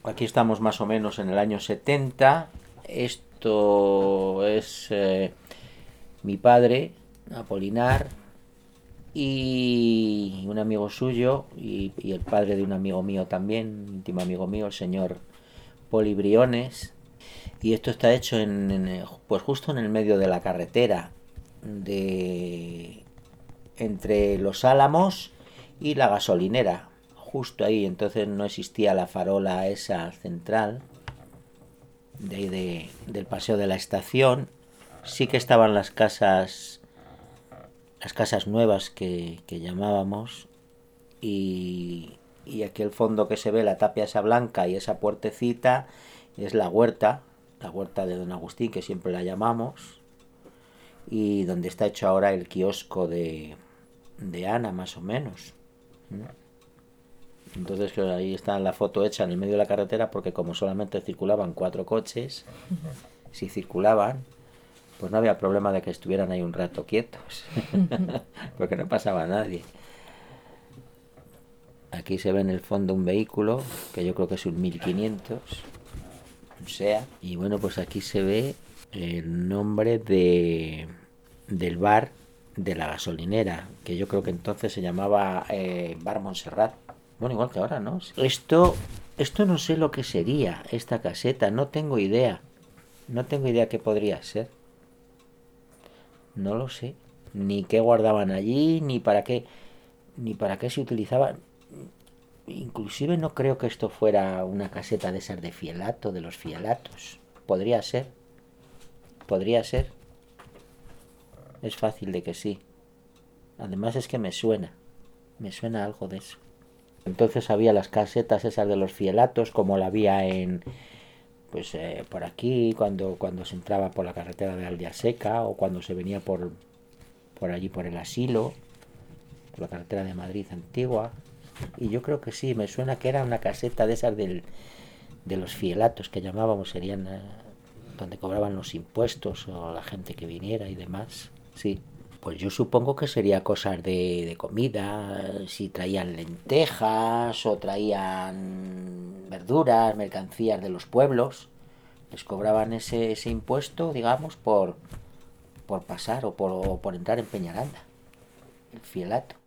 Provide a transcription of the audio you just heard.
Aquí estamos más o menos en el año 70. Esto es mi padre, Apolinar, y un amigo suyo, y el padre de un amigo mío también, íntimo amigo mío, el señor Poli Briones. Y esto está hecho pues justo en el medio de la carretera, de entre Los Álamos y la gasolinera, justo ahí. Entonces no existía la farola esa central de ahí del paseo de la estación. Sí que estaban las casas nuevas que llamábamos, y aquí el fondo que se ve, la tapia esa blanca y esa puertecita, es la huerta de Don Agustín, que siempre la llamamos, y donde está hecho ahora el kiosco de Ana, más o menos. Entonces, claro, ahí está la foto hecha en el medio de la carretera, porque como solamente circulaban 4 coches, si circulaban, pues no había problema de que estuvieran ahí un rato quietos, porque no pasaba nadie. Aquí se ve en el fondo un vehículo, que yo creo que es un 1500, un SEAT. Y bueno, pues aquí se ve el nombre del bar de la gasolinera, que yo creo que entonces se llamaba Bar Montserrat. Bueno, igual que ahora, ¿no? Esto no sé lo que sería, esta caseta, no tengo idea. No tengo idea qué podría ser. No lo sé. Ni qué guardaban allí, ni para qué se utilizaba. Inclusive no creo que esto fuera una caseta de esas de fielato, de los fielatos. Podría ser, podría ser. Es fácil de que sí. Además es que me suena algo de eso. Entonces había las casetas esas de los fielatos, como la había pues por aquí, cuando se entraba por la carretera de Aldea Seca, o cuando se venía por allí por el asilo, por la carretera de Madrid antigua. Y yo creo que sí, me suena que era una caseta de esas de los fielatos que llamábamos, serían donde cobraban los impuestos o la gente que viniera y demás. Sí. Pues yo supongo que sería cosas de comida, si traían lentejas o traían verduras, mercancías de los pueblos, les cobraban ese impuesto, digamos, por pasar o por entrar en Peñaranda, el fielato.